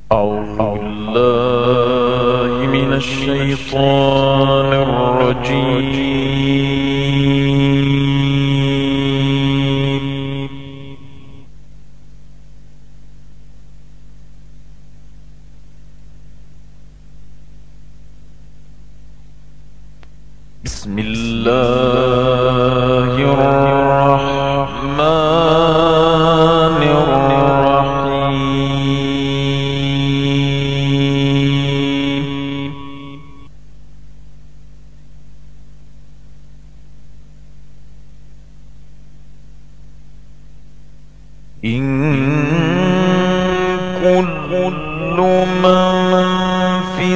أعوذ بالله من الشيطان الرجيم. بسم الله الرحمن الرحيم. إن كل من في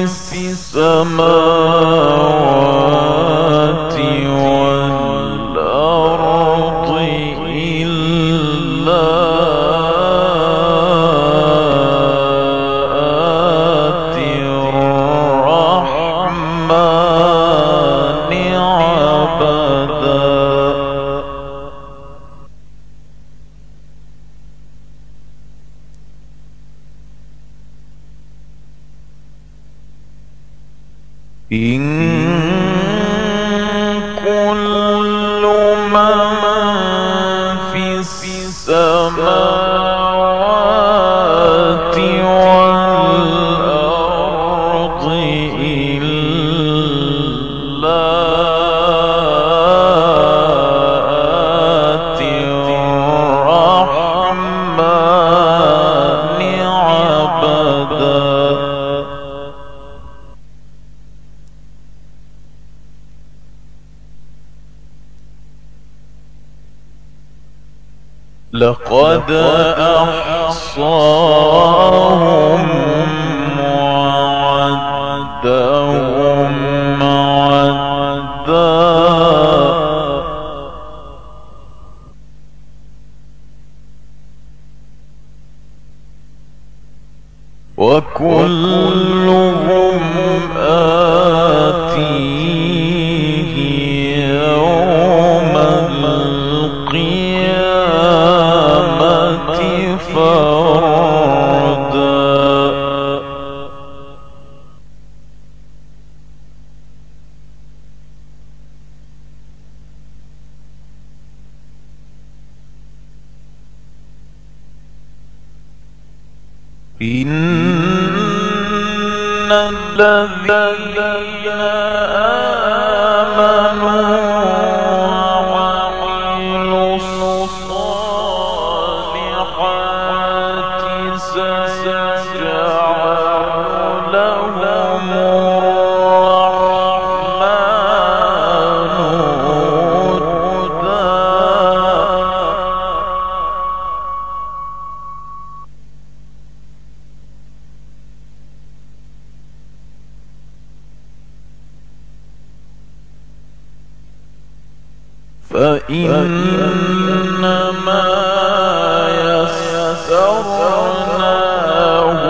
السماوات والأرض إلا آتي الرحمن عبدا. إن كل من في السماوات والأرض إلا آتي الرحمن عبدا. لقد أحصاهم وعدهم عدا. وكلهم آتيه يوم القيامة فردا. إن الذين آمنوا وعملوا الصالحات سيجعل لهم الرحمن ودا. فإنما يسرناه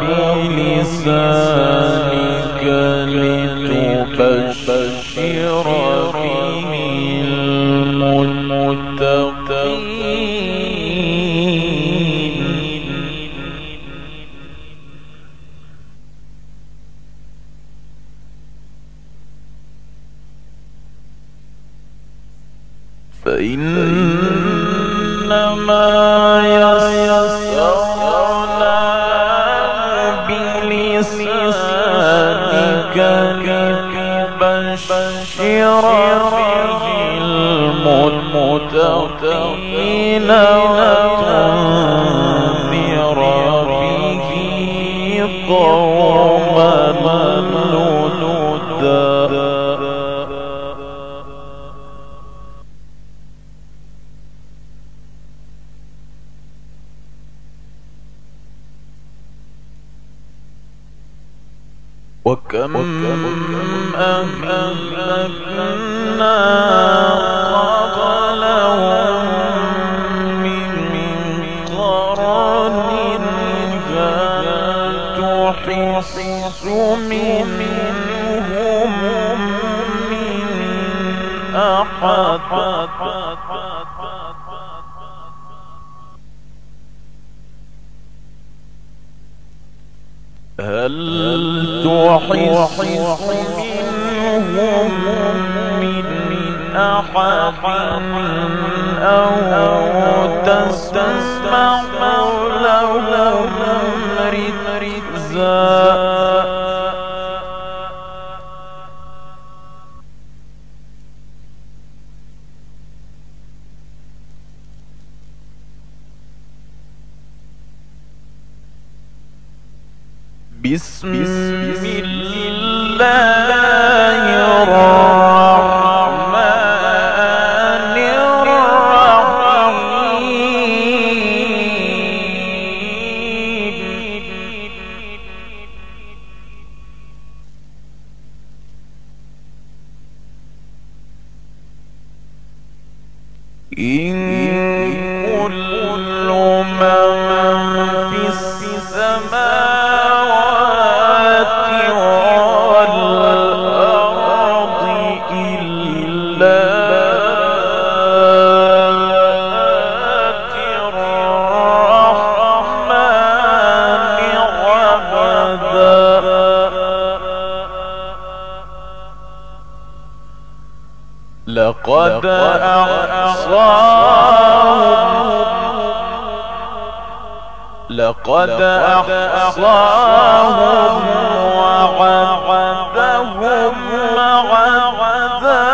بلسانك لتبشر به المتقين. فإنما يسرناه بلسانك لتبشر به المتقين وتنذر به قوما لدا. وكم أهلكنا قبلهم من قرن هل تحس منهم من أحد. هل تحس منهم من أحد أو تسمع لهم ركزا بسم الله الرحمن الرحيم إن كل من في السماوات والأرض إلا آتي الرحمن عبدا لقد أحصاهم وعدهم عدا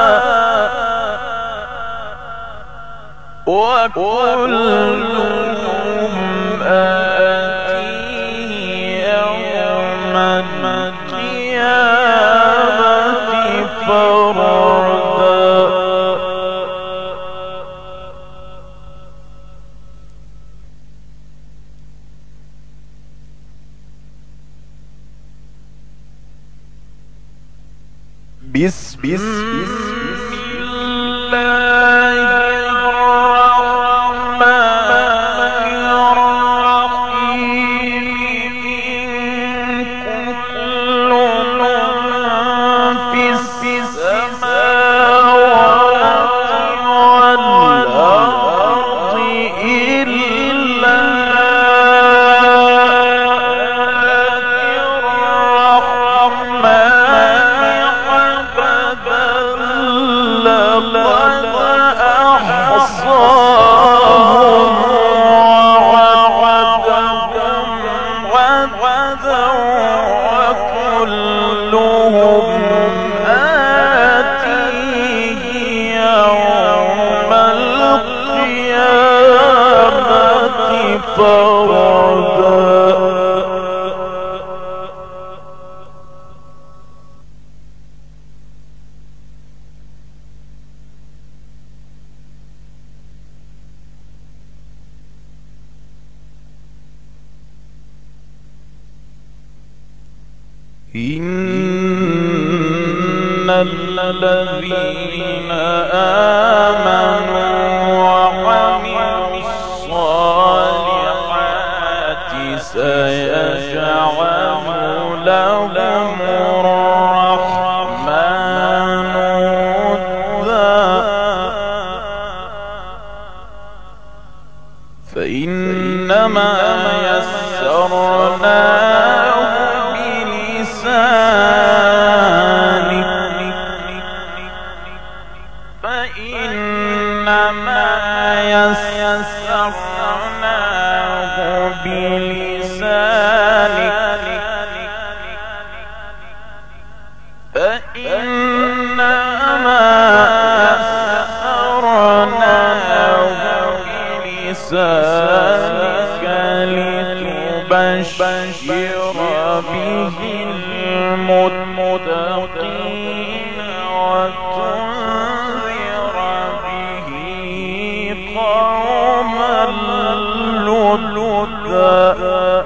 وكلهم آتيه يوم القيامة فردا بسم الله الرحمن الرحيم إن كل من في السماوات والأرض إلا آتي الرحمن لقد أحصاهم وعدهم عدا وكلهم آتيه يوم القيامة فردا إن الذين آمنوا وعملوا الصالحات سيجعل لهم الرحمن ودا فإنما يسرناه بلسانك لتبشر به المتقين وتنذر به قوما لدا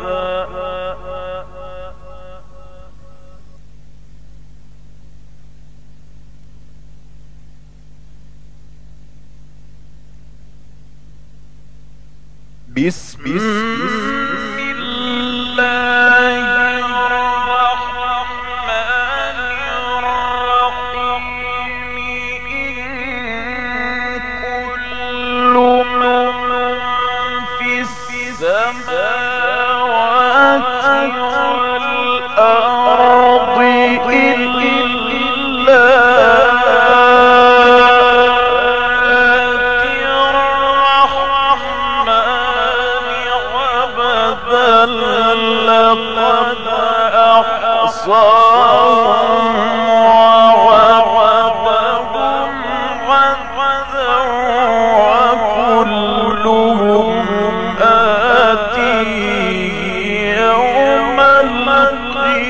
بسم الله الرحمن الرحيم إن كل من في السماوات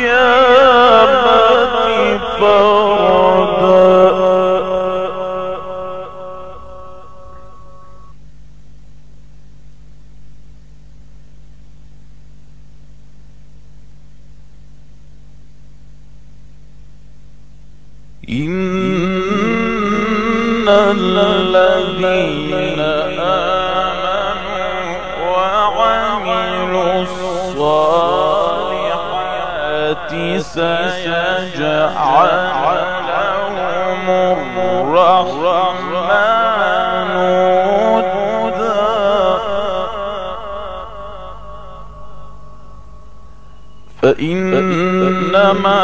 إن الذين آمنوا وعملوا الصالحات سيجعل لهم الرحمن ودا فإنما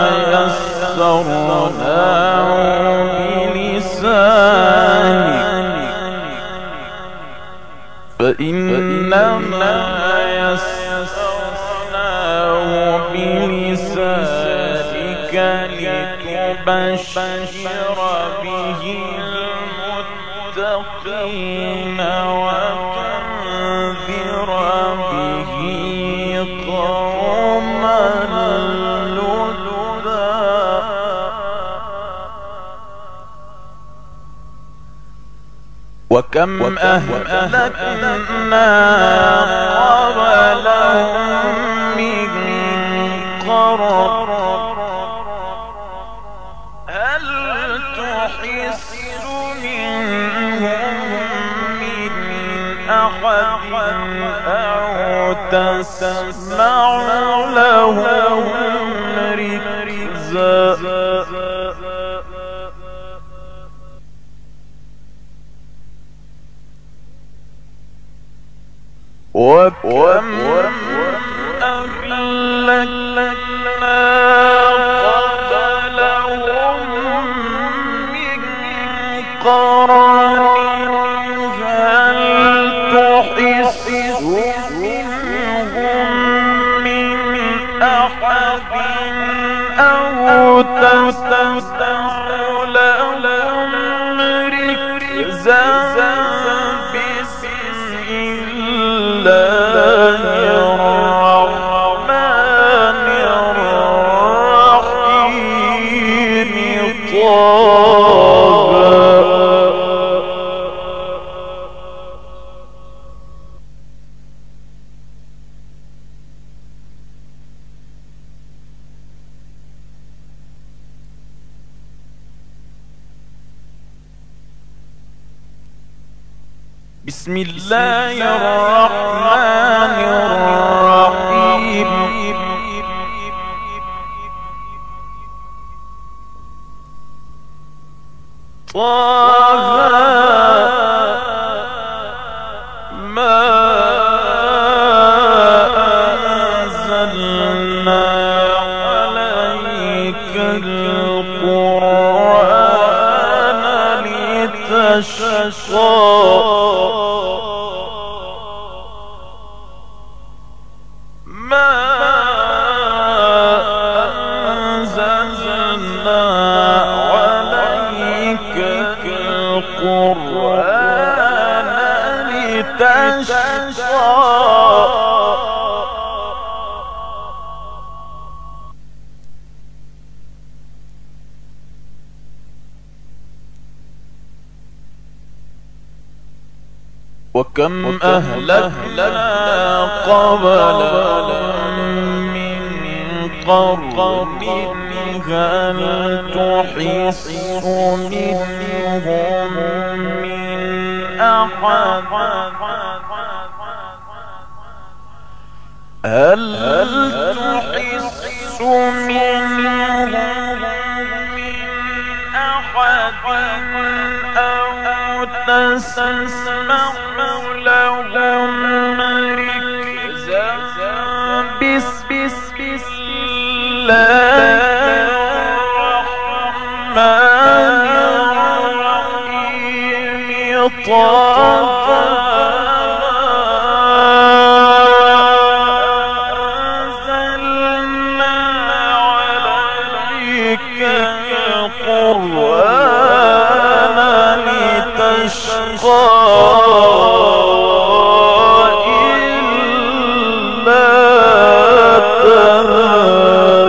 يسرناه بلسانك فإنما يسرناه بلسانك لتبشر به المتقين وتنذر به قوما لدا وكم أهلكنا قبلهم من قرن هل تحس منهم من أحد أو تسمع لهم ركزا وكم أهلكنا قبلهم من قرن هل تحس منهم من أحد أو تسمع لهم ركزا بسم الله الرحمن الرحيم طه ما أنزلنا عليك القرآن لتشقى وكم أهلكنا قبلهم من قرن هل تحس منهم من أحد هل تحس منهم من أحد أو تسمع لهم ركزا بسم الله الرحمن الرحيم طه أنزلنا عليك القرآن لتشقى إلا تذكرة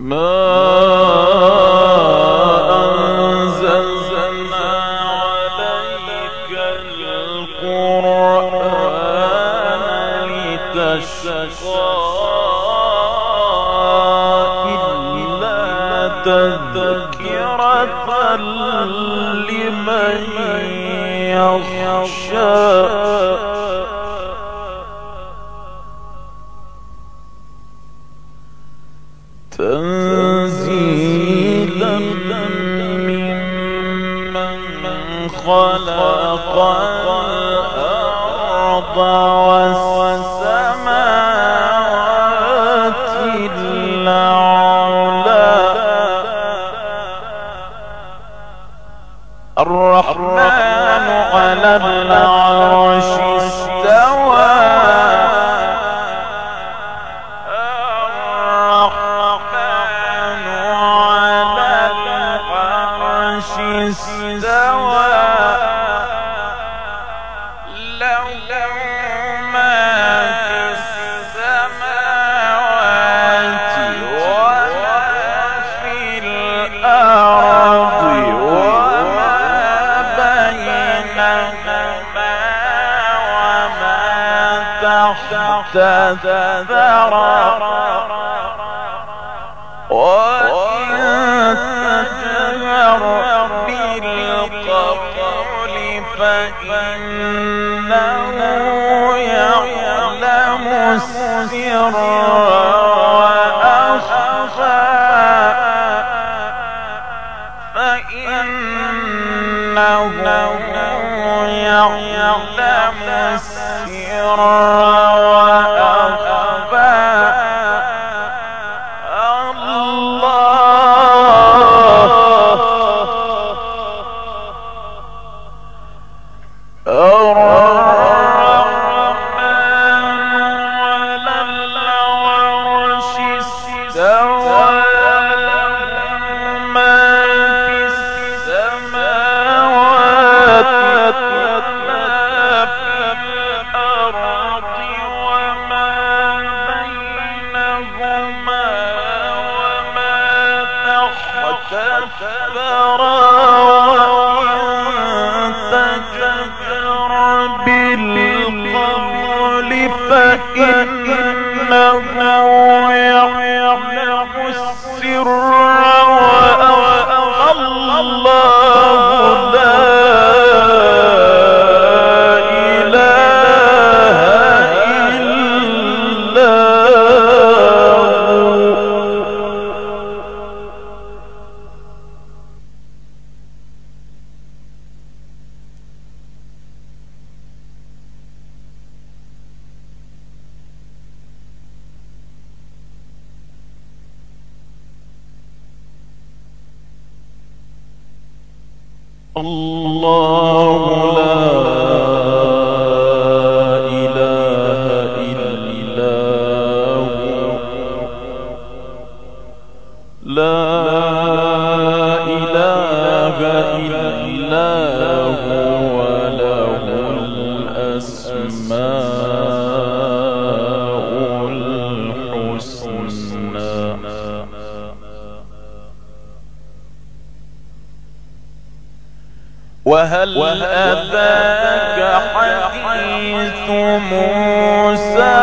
أنزلنا عليك القرآن لتشقى إلا تذكرة لمن يخشى تنزيلا ممن خلق الأرض والسماوات العلى الرحمن على العرش استوى تذرى وإن تجهر بالقول فإنه يعلم السر وأخفى فإنه يعلم السر الله لا إله إلا هو لا إله إلا هو له الأسماء الحسنى وهل أتاك حديث موسى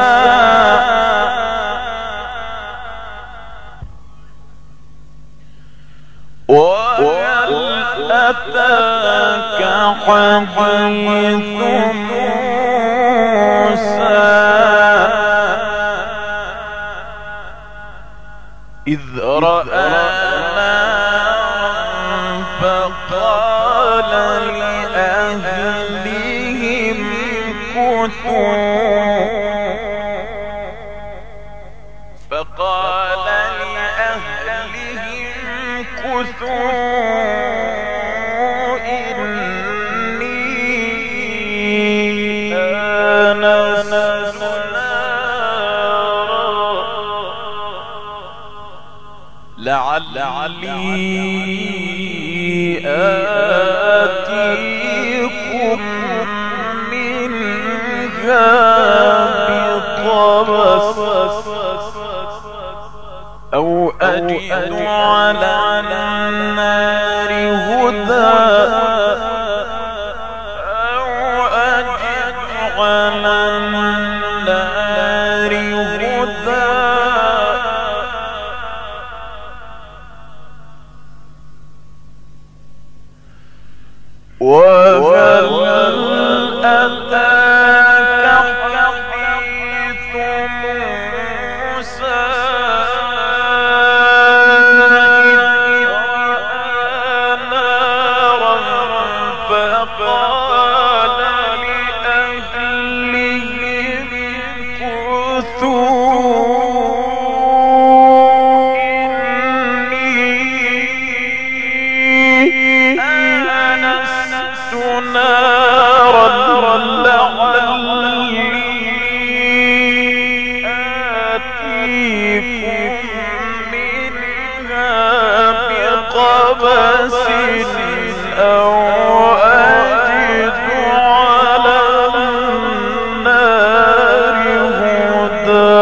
وهل أتاك حديث موسى إذ رأى فقال لأهلهم كثوا إني آنست نارا لعلي آتيكم منها بقبس أو أجد النار هدى وهل أتاك حديث موسى فقال لأهله امكثوا إني آنست نارا لعلي آتيكم منها بقبس أو أجد على النار هدى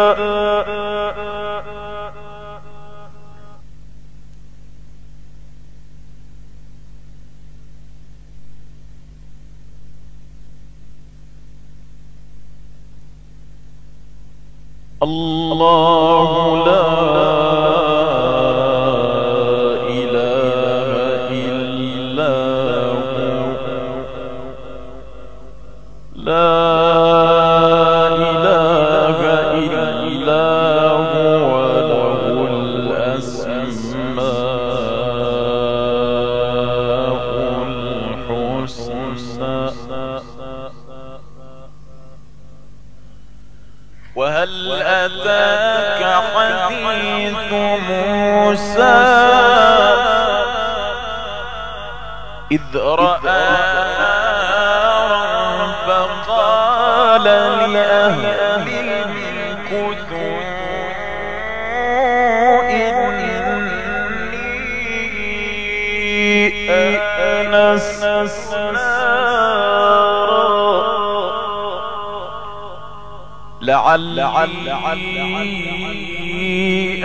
الله لا إله إلا هو لا إله إلا هو له الأسماء الحسنى وهل أتاك حديث موسى إذ رأى نارا فقال لأهله امكثوا إني آنست نارا لعلي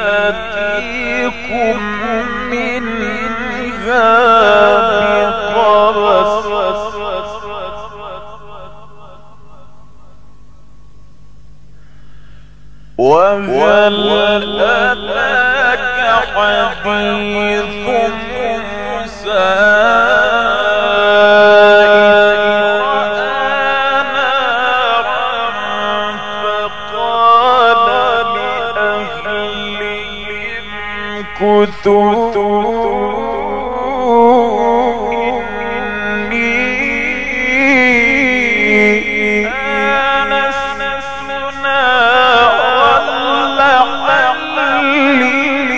آتيكم منها بقبس وهل أتاك حديث موسى إني آنست نارا لعلي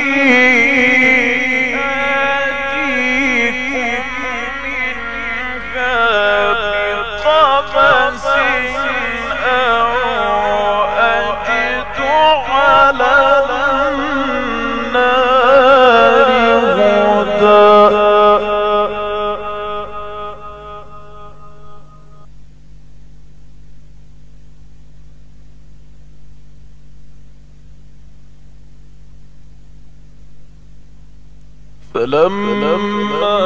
آتيكم منها بقبس أو أجد على النار هدى فلما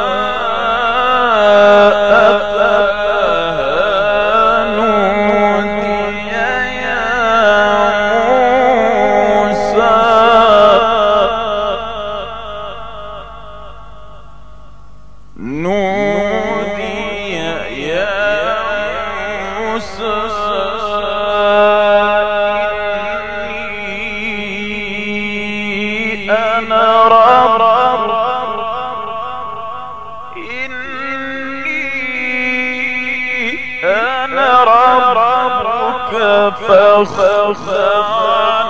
أتاها نودي يا موسى نودي يا موسى إني أنا ربك فاخلع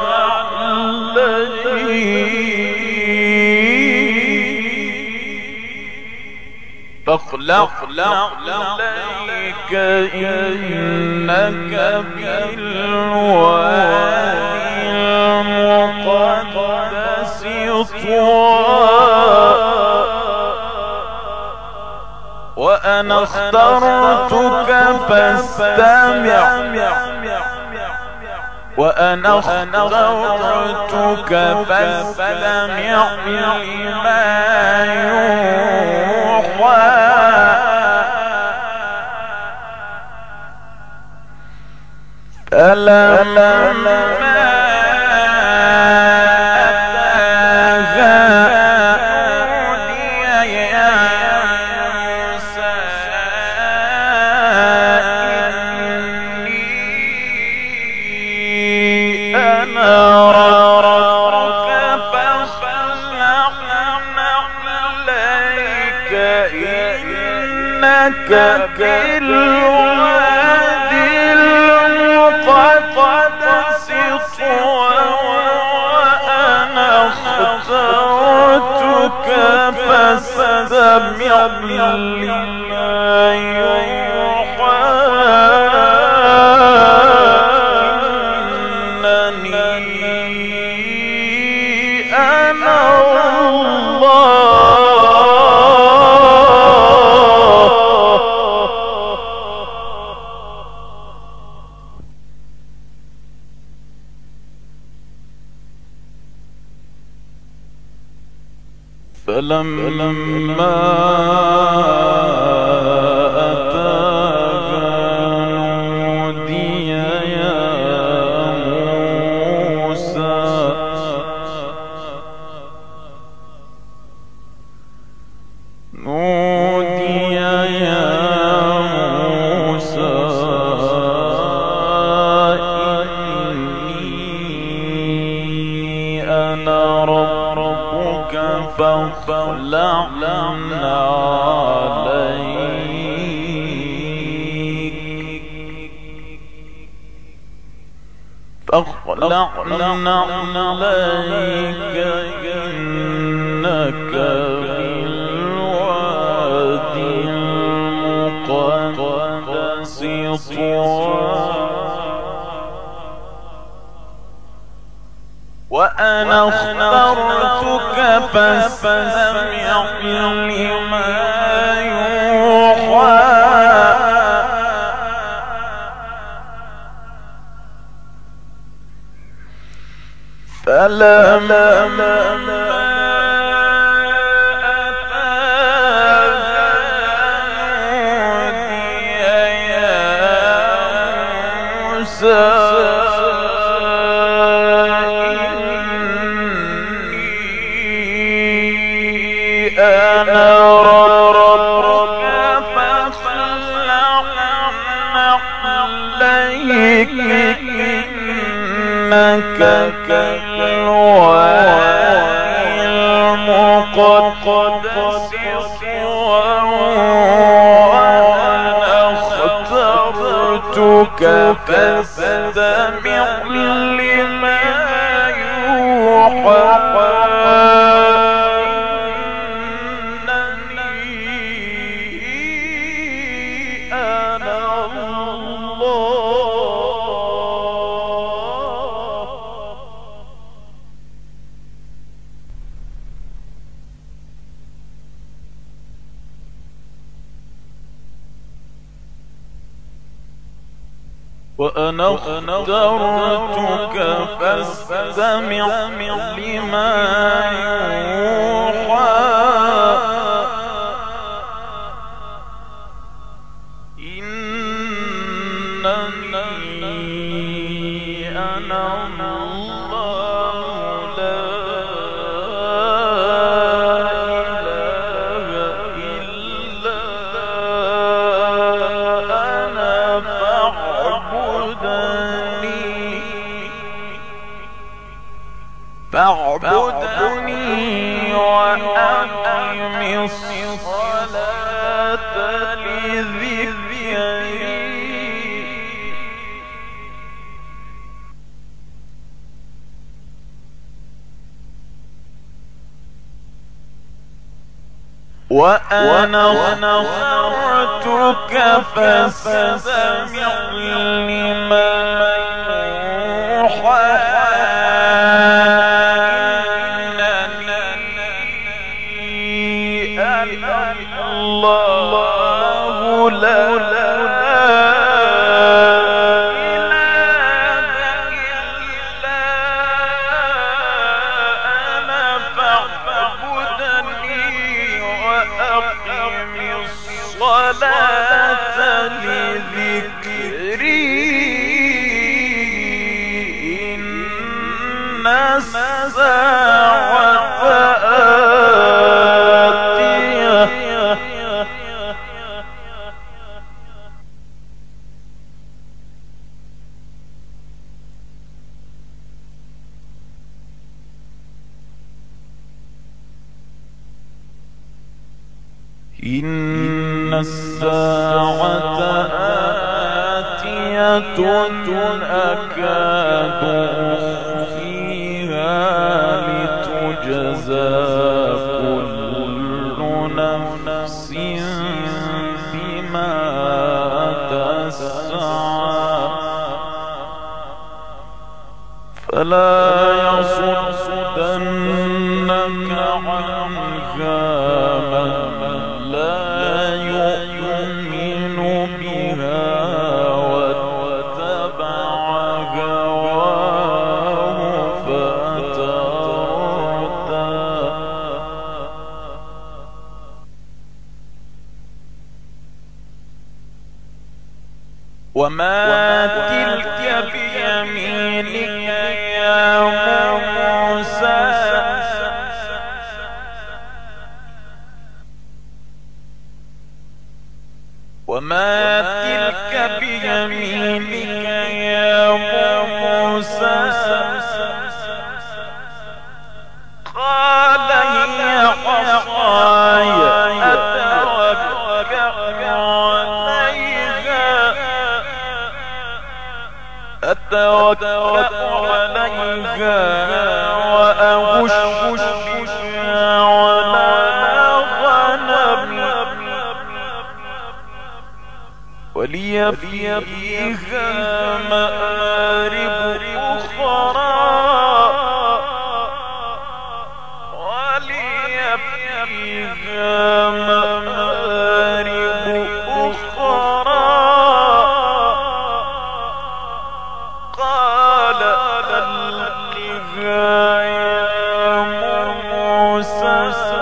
عليك إنك بالوادي المقدس طوى وأنا اخترتك فاستمع لما يوحى بالوادي المقدس طوى وأنا اخترتك فاستمع لما يوحى إنني أنا فلما أتاها نودي يا موسى نودي يا موسى إني أنا ربك فاخلع عليك إنك بالوادي المقدس طوى وأنا اخترتك فاستمع لما يوحى فلما أنا ربك فاخلع عليك إنك بالوادي المقدس طوى وأنا اخترتك فاستمع لما يوحى وأنا اخترتك فاستمع لما يوحى إنني أنا الله لا إله إلا أنا فاعبدني وأقم الصلاة لذكري وأنا اخترتك فاستمع لما يوحى إنني أنا الله لا إله إلا أنا فاعبدني وأقم الصلاة لذكري إن الساعة آتية أكاد أخفيها لتجزى كل نفس بما تسعى فلا يصدنك عنها من لا يؤمن بها واتبع هواه فتردى وما تلك بيمينك يا موسى وما تلك بيمينك يا موسى قال هي عصاي أتوكأ عليها وأهش بها على غنمي ولي فيها مآرب أخرى قال ألقها يا موسى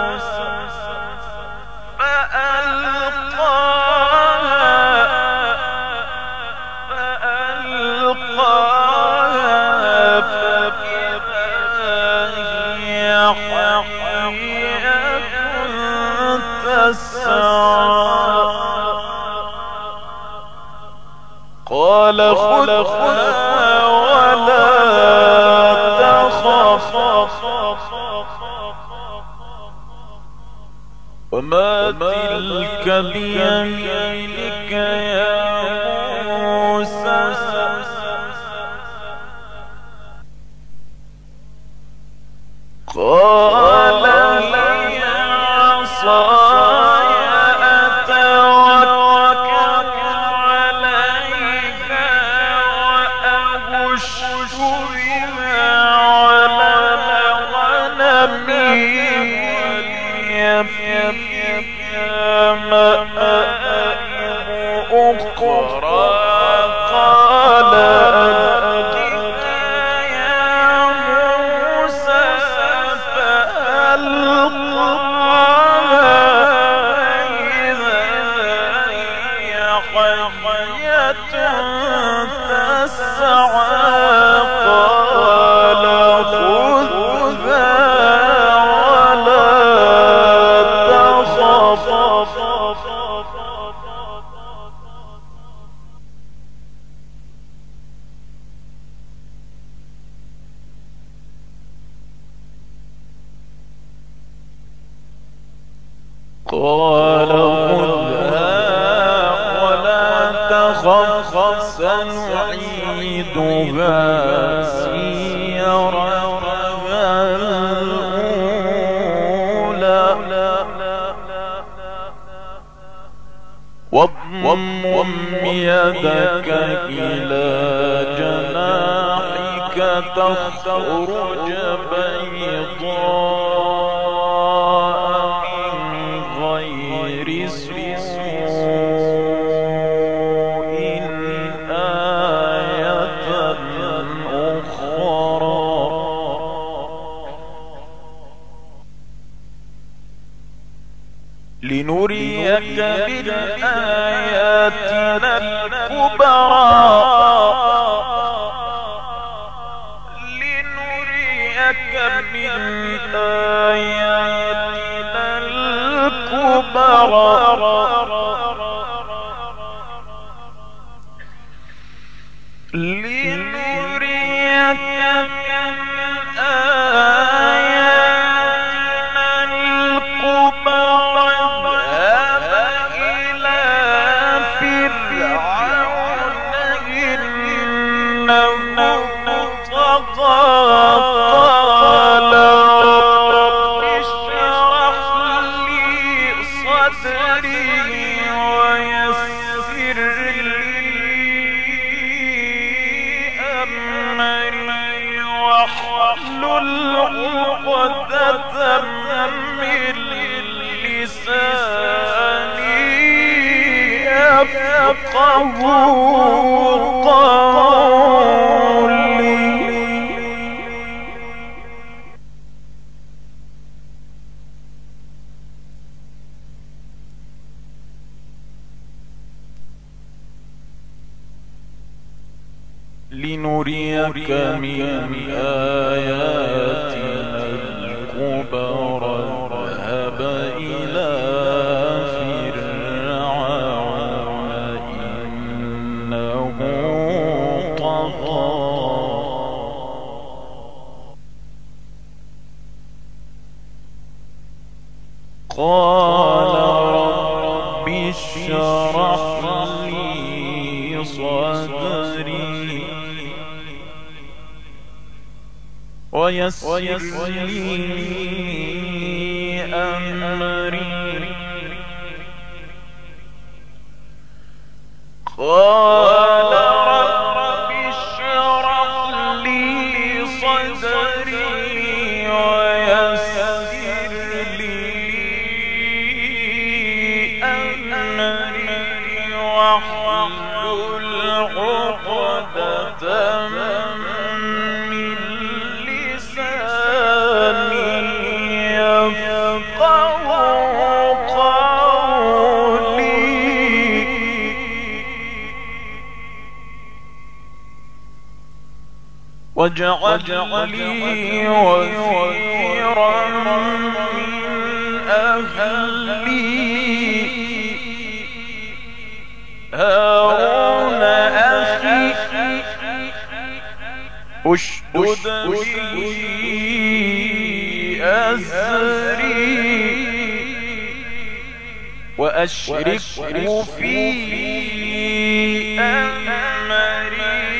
فألقاها فإذا هي حية تسعى قال خذها ولا تخف وما تلك بيمينك يا موسى قال هي عصاي أتوكل عليها وأهش بها على غنمي مآرب أخرى قال ألقها يا موسى فألقاها إذا هي حية تسعى قال خذها ولا تخف قال خذها ولا تخف سنعيدها سيرتها الأولى واضمم يدك إلى جناحك تخرج بيضاء من غير سوء آية أخرى لنريك من آياتنا الكبرى لنريك لنريك من آياتنا الكبرى اذهب إلى فرعون إنه طغى قال رب اشرح لي صدري ويسر واحلل عقدة من لساني يفقهوا قولي. لنريك من آياتنا الكبرى اذهب إلى فرعون إنه طغى قال رب اشرح لي صدري ويسر لي أمري قال رب اشرح لي صدري ويسر لي أمري واحلل عقدة من واجعل لي وزيرا من أهلي هارون أخي اشدد به أزري وأشركه في أمري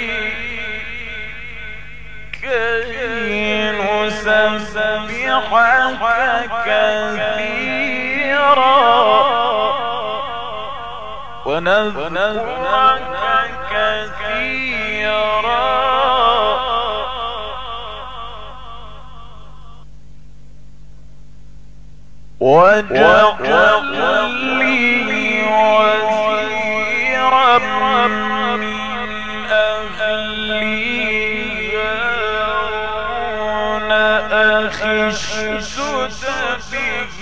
كي نسبحك كثيرا ونذكرك كثيرا واجعل لي وزيرا من أهلي هارون أخي اشدد به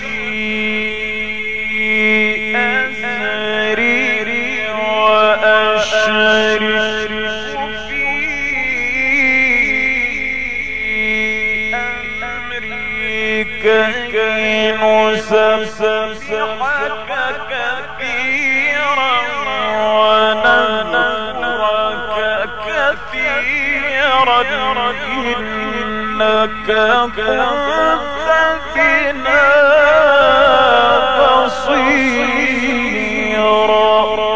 أزري وأشركه في أمري كي نسبحك كثيرا ونذكرك كثيرا إنك كنت بنا بصيرا.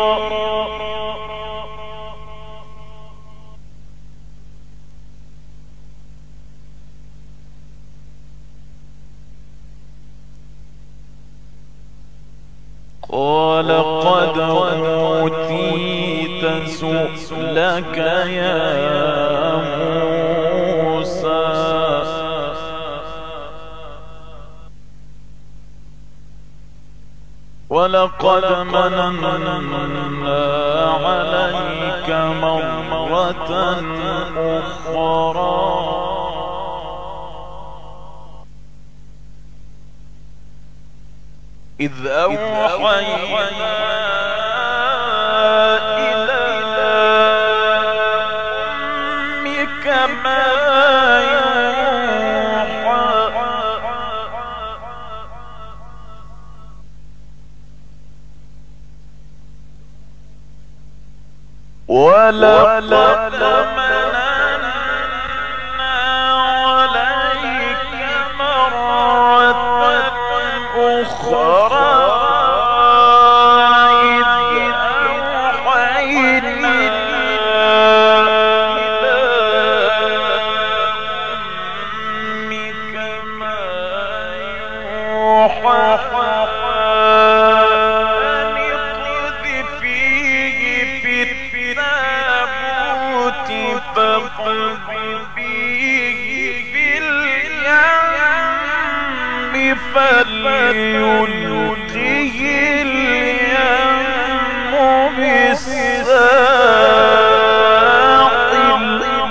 قال قد أوتيت سؤلك يا موسى ولقد مننا عليك مرة أخرى إذ أوحينا إلى أمك ما يوحى ولقد مننا عليك مرة أخرى فليلقه اليم بالساحل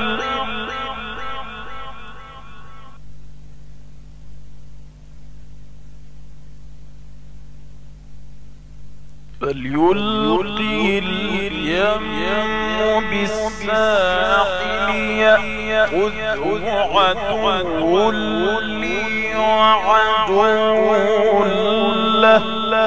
يأخذه عدو لي وعدو له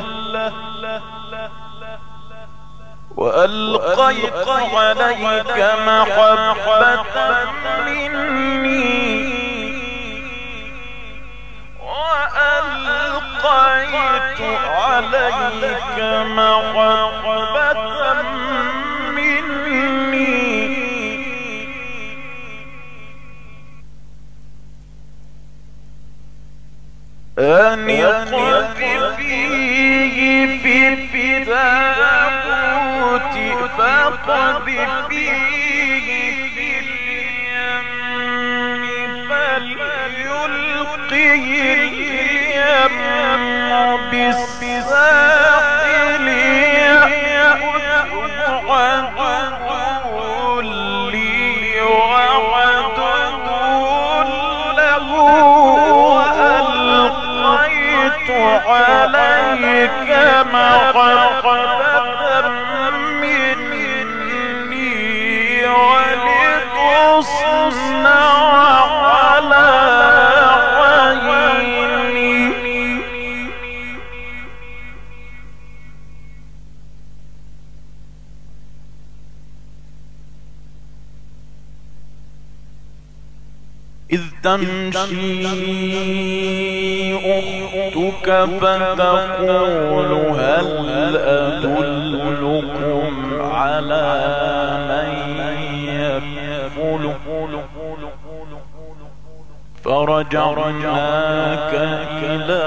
وألقيت عليك محبة مني وألقيت عليك محبة مني أن يقذف فيه في التابوت فقذف فيه في اليم فليلقه اليم بالساحل يأخذه عدو لي وعدو له عليك محبة مني ولتصنع على عيني إذ تمشي أختك فتقول هل أدلكم على من يكفله فرجعناك إلى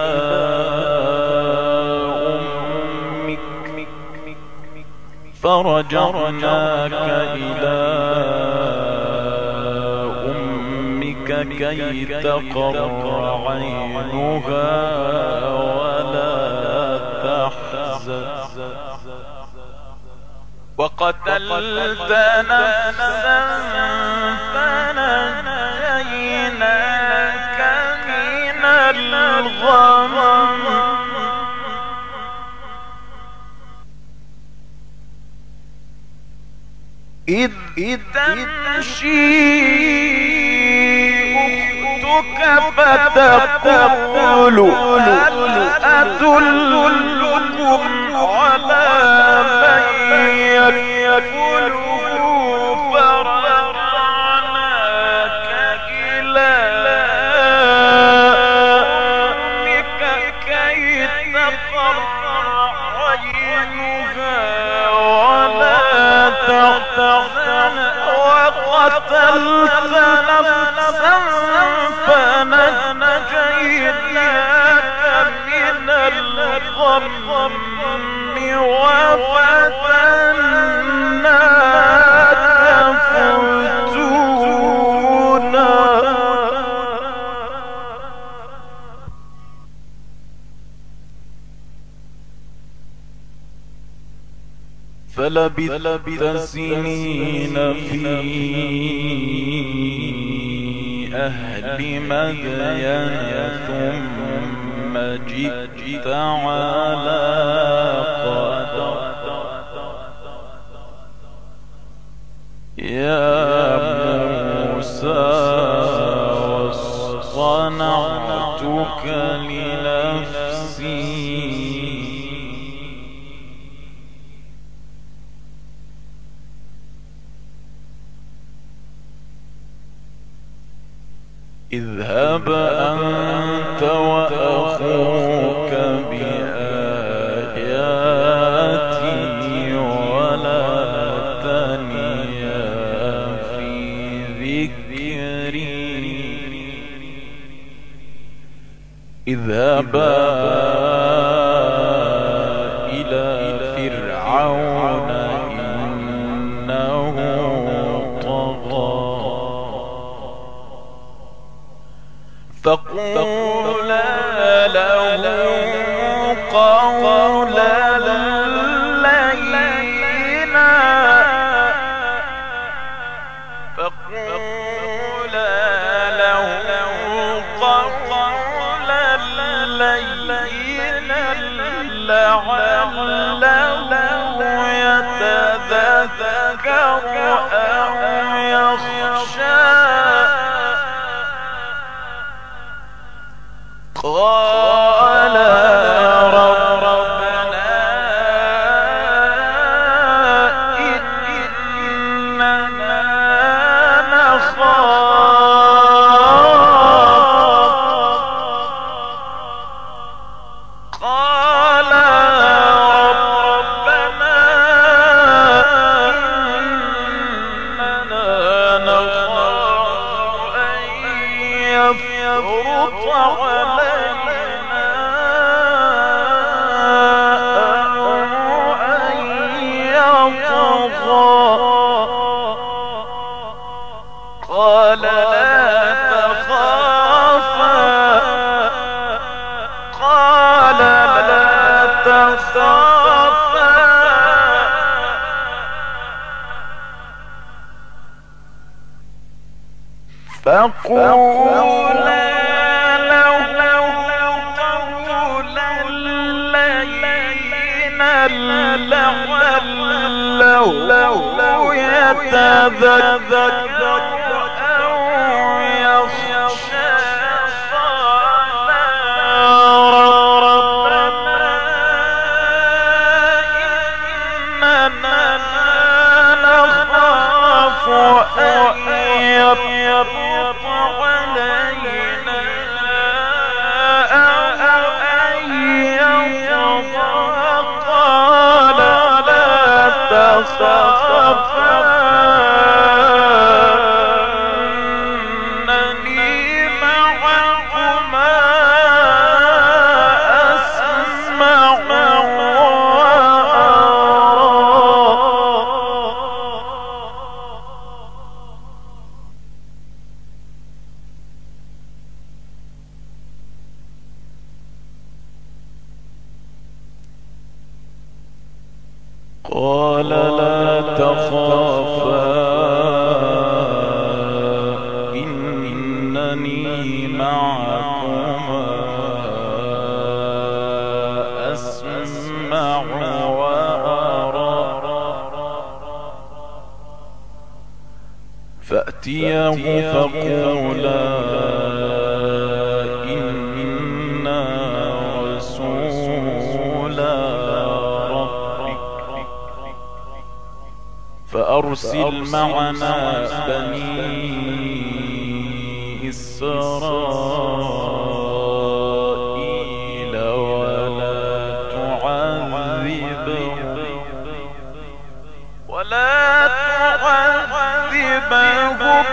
أمك كي تقر عينها ولا تحزن وقتلت نفسا فنجيناك من الغم إذ تمشي أختك فتقول هل أدلكم على من يكفله فرجعناك إلى أمك كي تقر عينها ولا تحزن وقتلت نفسا فنجيناك من الغم وفتناك فتونا فلبثت سنين في أهل مدين ثم جئت على قدر يا موسى واصطنعتك لنفسي اذهب أنت وأخوك بآياتي ولا تنيا في ذكري. اذهبا إلى فرعون إنه طغى فقولا له قولا لينا فقولا له قولا لينا لعله يتذكر أو يخشى. قال ربنا إننا نخاف أن يفرط علينا أو أن يطغى. قال لا تخافا فقولا له قولا لينا لعله يتذكر أو يخشى. ربنا إننا نخاف أن يفرط علينا أو أن يطغى. قال لا تخافا إنني معكما أسمع وأرى. قال لا تخافا إنني معكما أسمع وأرى. فأتياه فقولا إنا رسولا فأرسل معنا بني إسرائيل ولا تعذبهم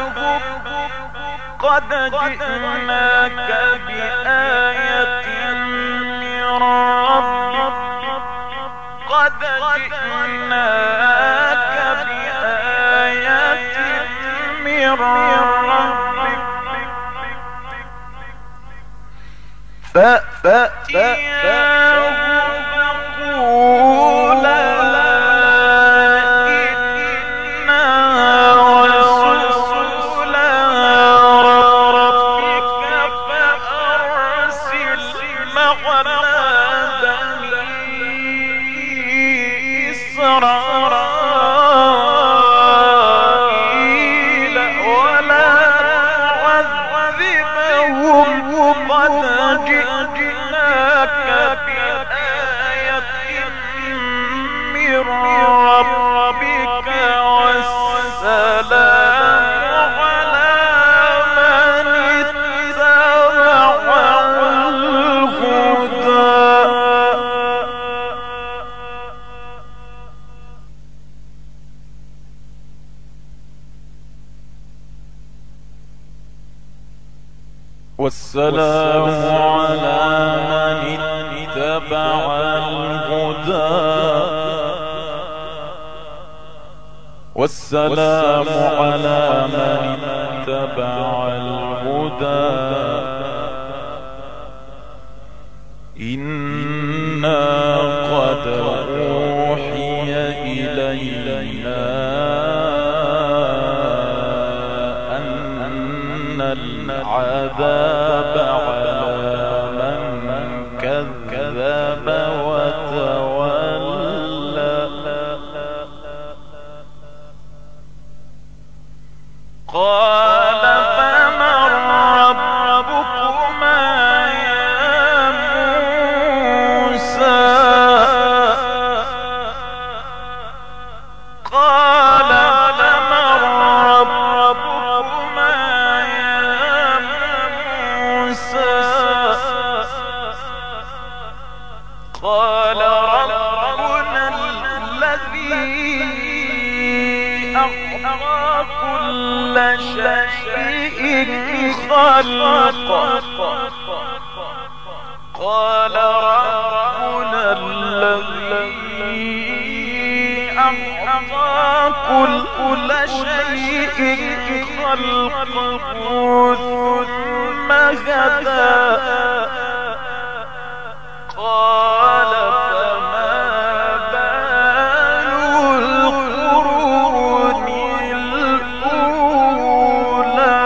قد جئناك بآية من ربك فأتياه فقولا إنا رسولا ربك فأرسل معنا بني إسرائيل ولا تعذبهم قد جئناك بآية والسلام على من اتبع الهدى والسلام على من اتبع الهدى إنا قد أوحي إلينا أن العذاب على من كذب وتولى قال فمن ربكما يا موسى قال فمن ربكما يا موسى قال ربنا الذي أعطى كل شيء خلقه قال ربنا الذي أعطى كل شيء خلقه ثم هدى قال فما بال القرون الأولى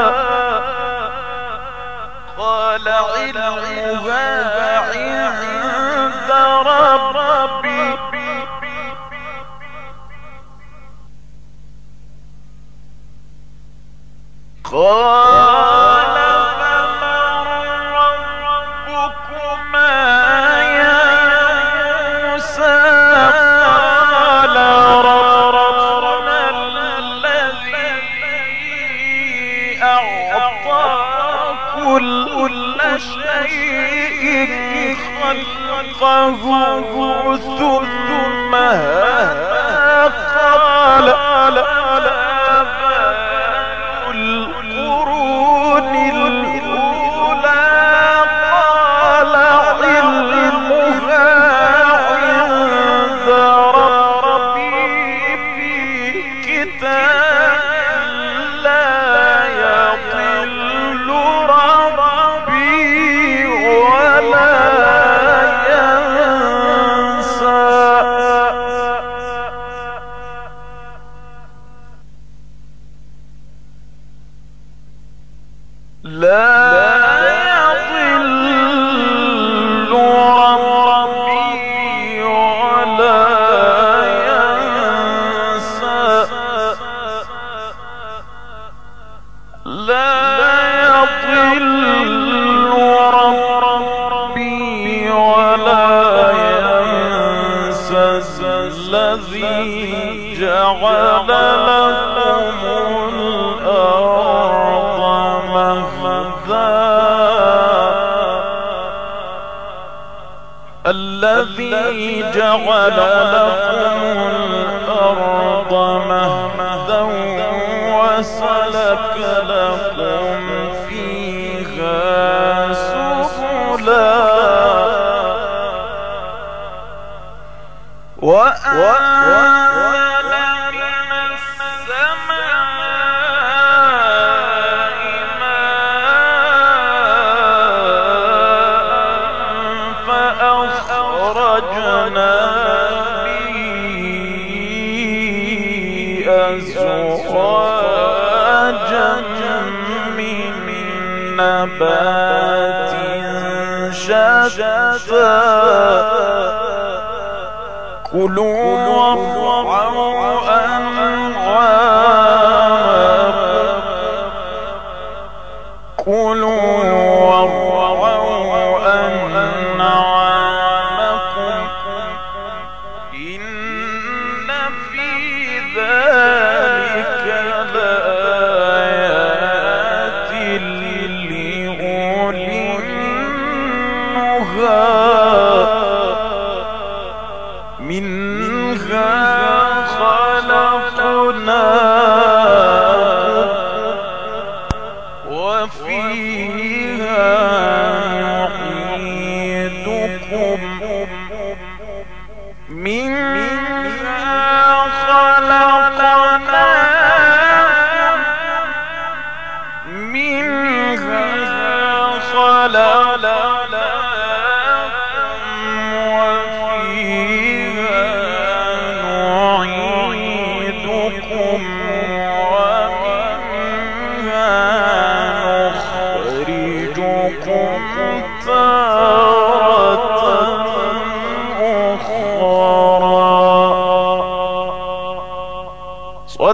قال علمها عند ربي قال فمن ربكما يا موسى قال ربنا الذي أعطى كل شيء خلقه ثم قال القرون الأولى قال علمها عند ربي في كتاب لا يضل ربي ولا ينسى لا يضل ربي ولا ينسى لا يضل ربي ولا ينسى الذي جعل لكم الأرض مهدا الذي جعل لكم الأرض مهدا وسلك لكم فيها سبلا وأنزل من السماء ماء فأخرجنا به أزواجا من نبات شتى كلوا وارعوا أنعامكم إن في ذلك لآيات لأولي النهى منها خلقكم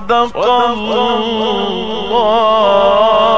صدق الله